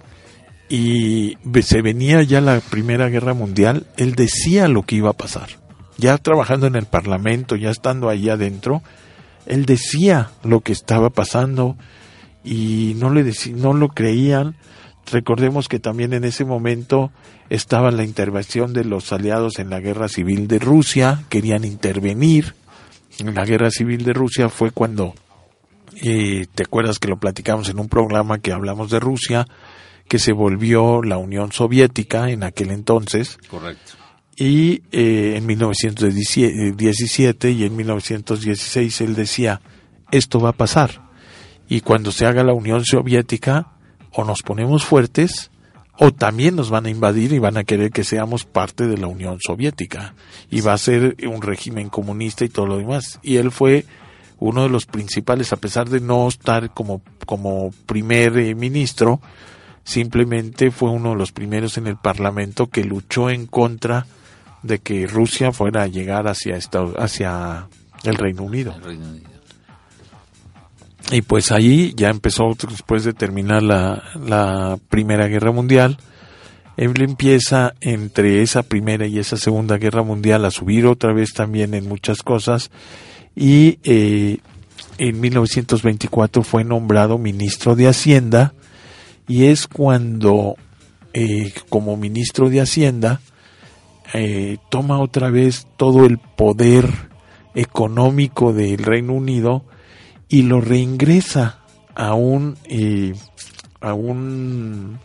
Speaker 4: y se venía ya la Primera Guerra Mundial, él decía lo que iba a pasar. Ya trabajando en el Parlamento, ya estando ahí adentro, él decía lo que estaba pasando y no le dec- no lo creían. Recordemos que también en ese momento estaba la intervención de los aliados en la Guerra Civil de Rusia, querían intervenir. En la Guerra Civil de Rusia fue cuando, eh, te acuerdas que lo platicamos en un programa que hablamos de Rusia, que se volvió la Unión Soviética en aquel entonces.
Speaker 1: Correcto.
Speaker 4: Y eh, en mil novecientos diecisiete y en mil novecientos dieciséis él decía, esto va a pasar. Y cuando se haga la Unión Soviética, o nos ponemos fuertes, o también nos van a invadir y van a querer que seamos parte de la Unión Soviética. Y va a ser un régimen comunista y todo lo demás. Y él fue uno de los principales, a pesar de no estar como, como primer eh, ministro, simplemente fue uno de los primeros en el Parlamento que luchó en contra de que Rusia fuera a llegar hacia Estados, hacia el Reino Unido.
Speaker 1: El Reino Unido.
Speaker 4: Y pues ahí ya empezó, después de terminar la, la Primera Guerra Mundial, él empieza entre esa Primera y esa Segunda Guerra Mundial a subir otra vez también en muchas cosas, y eh, en mil novecientos veinticuatro fue nombrado ministro de Hacienda, y es cuando eh, como ministro de Hacienda eh, toma otra vez todo el poder económico del Reino Unido y lo reingresa a un eh, a un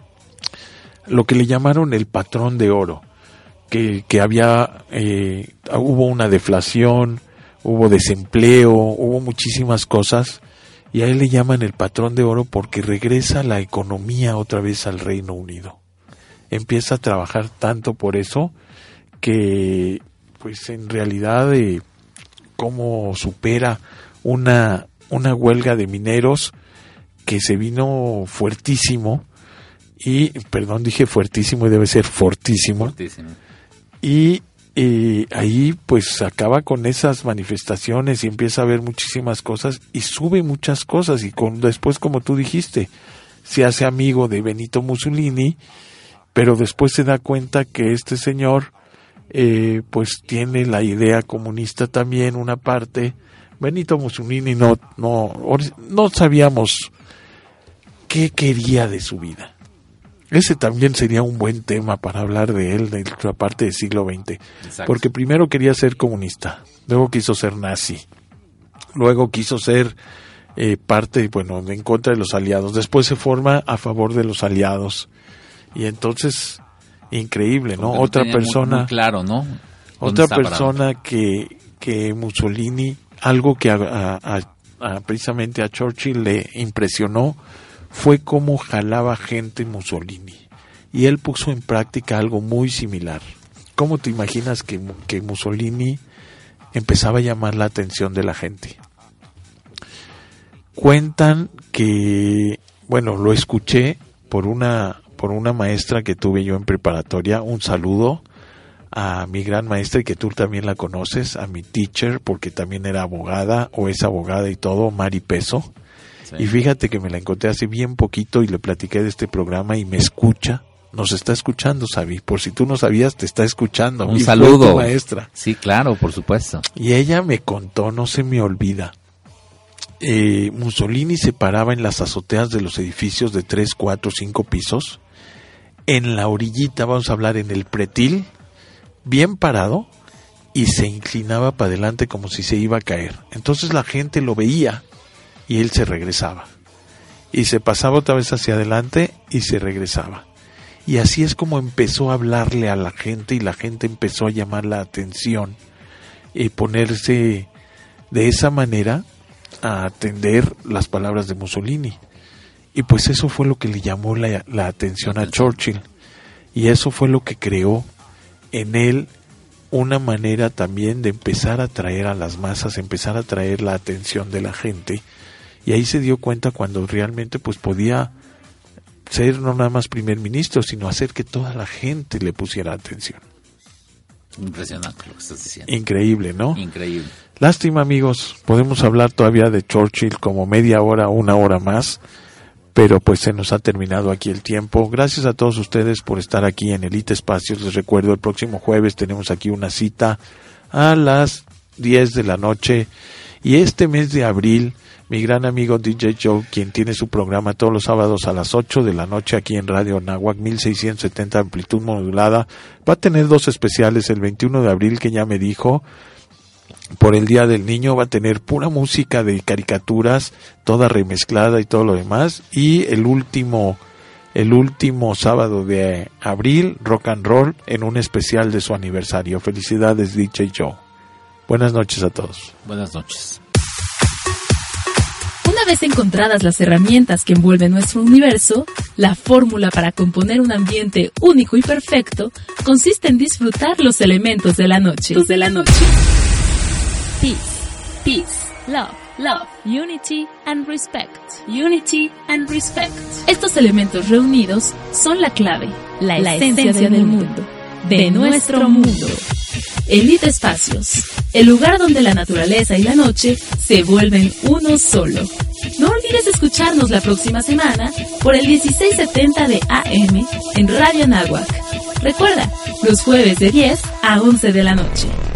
Speaker 4: lo que le llamaron el patrón de oro, que, que había eh, hubo una deflación, hubo desempleo, hubo muchísimas cosas, y a él le llaman el patrón de oro porque regresa la economía otra vez al Reino Unido. Empieza a trabajar tanto por eso que pues en realidad eh, cómo supera una una huelga de mineros que se vino fuertísimo y, perdón, dije fuertísimo y debe ser fortísimo,
Speaker 1: Fortísimo.
Speaker 4: y eh, ahí pues acaba con esas manifestaciones y empieza a ver muchísimas cosas y sube muchas cosas y con, después, como tú dijiste, se hace amigo de Benito Mussolini, pero después se da cuenta que este señor eh, pues tiene la idea comunista también, una parte. Benito Mussolini no, no, no sabíamos qué quería de su vida. Ese también sería un buen tema para hablar de él, de la parte del siglo veinte. Exacto. Porque primero quería ser comunista, luego quiso ser nazi, luego quiso ser eh, parte, bueno, en contra de los aliados. Después se forma a favor de los aliados. Y entonces, increíble, ¿no?
Speaker 1: Porque
Speaker 4: Otra
Speaker 1: muy,
Speaker 4: persona,
Speaker 1: muy claro, ¿no?
Speaker 4: otra persona que, que Mussolini, algo que a, a, a, precisamente a Churchill le impresionó, fue cómo jalaba gente Mussolini. Y él puso en práctica algo muy similar. ¿Cómo te imaginas que, que Mussolini empezaba a llamar la atención de la gente? Cuentan que, bueno, lo escuché por una, por una maestra que tuve yo en preparatoria. Un saludo a mi gran maestra, y que tú también la conoces, a mi teacher, porque también era abogada, o es abogada y todo, Mari Peso. Sí. Y fíjate que me la encontré hace bien poquito y le platiqué de este programa y me escucha. Nos está escuchando, Sabi. Por si tú no sabías, te está escuchando.
Speaker 1: Un
Speaker 4: y
Speaker 1: saludo.
Speaker 4: Fue tu maestra.
Speaker 1: Sí, claro, por supuesto.
Speaker 4: Y ella me contó, no se me olvida. Eh, Mussolini se paraba en las azoteas de los edificios de tres, cuatro, cinco pisos. En la orillita, vamos a hablar en el pretil, bien parado, y se inclinaba para adelante como si se iba a caer. Entonces la gente lo veía y él se regresaba. Y se pasaba otra vez hacia adelante y se regresaba. Y así es como empezó a hablarle a la gente, y la gente empezó a llamar la atención y ponerse de esa manera a atender las palabras de Mussolini. Y pues eso fue lo que le llamó la, la atención a Churchill. Y eso fue lo que creó en él una manera también de empezar a atraer a las masas, empezar a atraer la atención de la gente. Y ahí se dio cuenta cuando realmente pues podía ser no nada más primer ministro, sino hacer que toda la gente le pusiera atención.
Speaker 1: Impresionante lo que estás diciendo.
Speaker 4: Increíble, ¿no?
Speaker 1: Increíble.
Speaker 4: Lástima, amigos, podemos hablar todavía de Churchill como media hora, una hora más, pero pues se nos ha terminado aquí el tiempo. Gracias a todos ustedes por estar aquí en Elite Espacios. Les recuerdo, el próximo jueves tenemos aquí una cita a las diez de la noche, y este mes de abril, mi gran amigo D J Joe, quien tiene su programa todos los sábados a las ocho de la noche aquí en Radio Anáhuac, mil seiscientos setenta amplitud modulada, va a tener dos especiales. El veintiuno de abril, que ya me dijo, por el Día del Niño, va a tener pura música de caricaturas, toda remezclada y todo lo demás. Y el último, el último sábado de abril, rock and roll en un especial de su aniversario. Felicidades, D J Joe. Buenas noches a todos.
Speaker 1: Buenas noches.
Speaker 5: Una vez encontradas las herramientas que envuelven nuestro universo, la fórmula para componer un ambiente único y perfecto consiste en disfrutar los elementos de la noche. De la noche. Peace, peace, love, love, unity and respect, unity and respect. Estos elementos reunidos son la clave, la, la esencia, esencia del, del mundo, de, de nuestro mundo. Elite Espacios, el lugar donde la naturaleza y la noche se vuelven uno solo. No olvides escucharnos la próxima semana por el dieciséis setenta de A M en Radio Anáhuac. Recuerda, los jueves de diez a once de la noche.